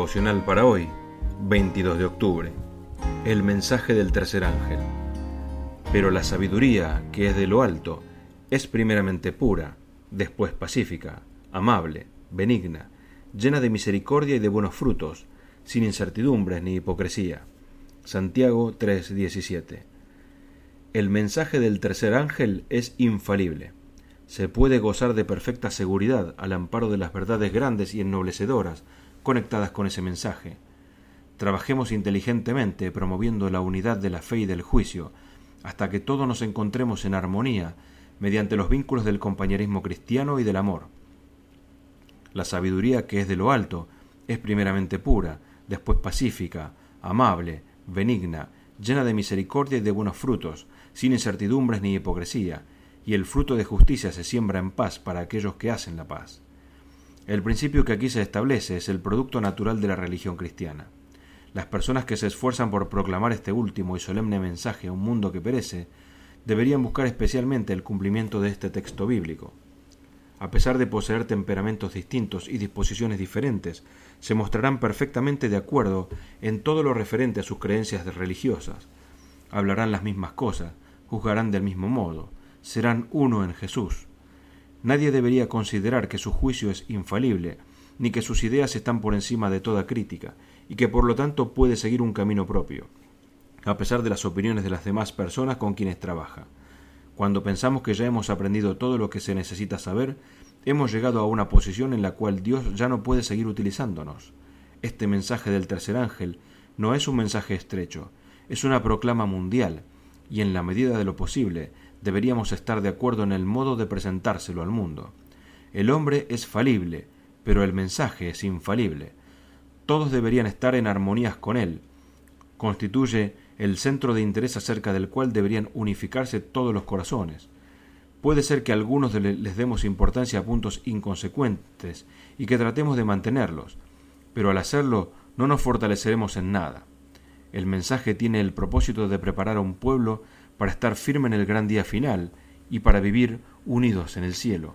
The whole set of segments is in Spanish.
devocional para hoy, 22 de octubre. El mensaje del tercer ángel. Pero la sabiduría que es de lo alto es primeramente pura, después pacífica, amable, benigna, llena de misericordia y de buenos frutos, sin incertidumbres ni hipocresía. Santiago 3:17. El mensaje del tercer ángel es infalible. Se puede gozar de perfecta seguridad al amparo de las verdades grandes y ennoblecedoras conectadas con ese mensaje. Trabajemos inteligentemente promoviendo la unidad de la fe y del juicio, hasta que todos nos encontremos en armonía mediante los vínculos del compañerismo cristiano y del amor. La sabiduría que es de lo alto es primeramente pura, después pacífica, amable, benigna, llena de misericordia y de buenos frutos, sin incertidumbres ni hipocresía, y el fruto de justicia se siembra en paz para aquellos que hacen la paz. El principio que aquí se establece es el producto natural de la religión cristiana. Las personas que se esfuerzan por proclamar este último y solemne mensaje a un mundo que perece, deberían buscar especialmente el cumplimiento de este texto bíblico. A pesar de poseer temperamentos distintos y disposiciones diferentes, se mostrarán perfectamente de acuerdo en todo lo referente a sus creencias religiosas. Hablarán las mismas cosas, juzgarán del mismo modo, serán uno en Jesús. Nadie debería considerar que su juicio es infalible, ni que sus ideas están por encima de toda crítica, y que por lo tanto puede seguir un camino propio, a pesar de las opiniones de las demás personas con quienes trabaja. Cuando pensamos que ya hemos aprendido todo lo que se necesita saber, hemos llegado a una posición en la cual Dios ya no puede seguir utilizándonos. Este mensaje del tercer ángel no es un mensaje estrecho, es una proclama mundial, y en la medida de lo posible deberíamos estar de acuerdo en el modo de presentárselo al mundo. El hombre es falible, pero el mensaje es infalible. Todos deberían estar en armonías con él. Constituye el centro de interés acerca del cual deberían unificarse todos los corazones. Puede ser que a algunos les demos importancia a puntos inconsecuentes y que tratemos de mantenerlos, pero al hacerlo no nos fortaleceremos en nada. El mensaje tiene el propósito de preparar a un pueblo para estar firme en el gran día final y para vivir unidos en el cielo.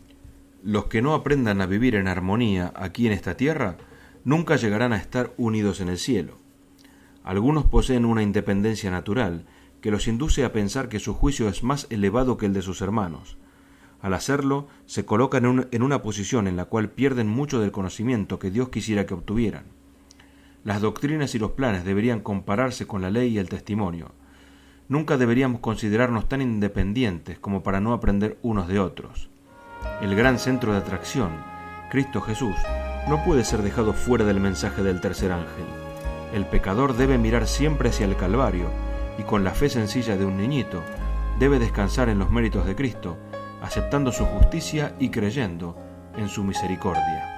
Los que no aprendan a vivir en armonía aquí en esta tierra nunca llegarán a estar unidos en el cielo. Algunos poseen una independencia natural que los induce a pensar que su juicio es más elevado que el de sus hermanos. Al hacerlo, se colocan en una posición en la cual pierden mucho del conocimiento que Dios quisiera que obtuvieran. Las doctrinas y los planes deberían compararse con la ley y el testimonio. Nunca deberíamos considerarnos tan independientes como para no aprender unos de otros. El gran centro de atracción, Cristo Jesús, no puede ser dejado fuera del mensaje del tercer ángel. El pecador debe mirar siempre hacia el Calvario y con la fe sencilla de un niñito debe descansar en los méritos de Cristo, aceptando su justicia y creyendo en su misericordia.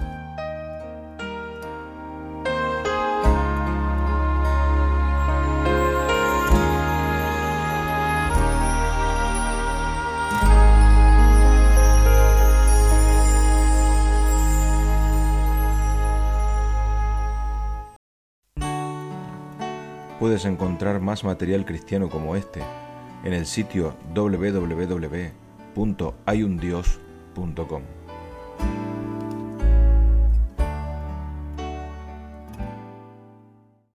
Puedes encontrar más material cristiano como este en el sitio www.hayundios.com.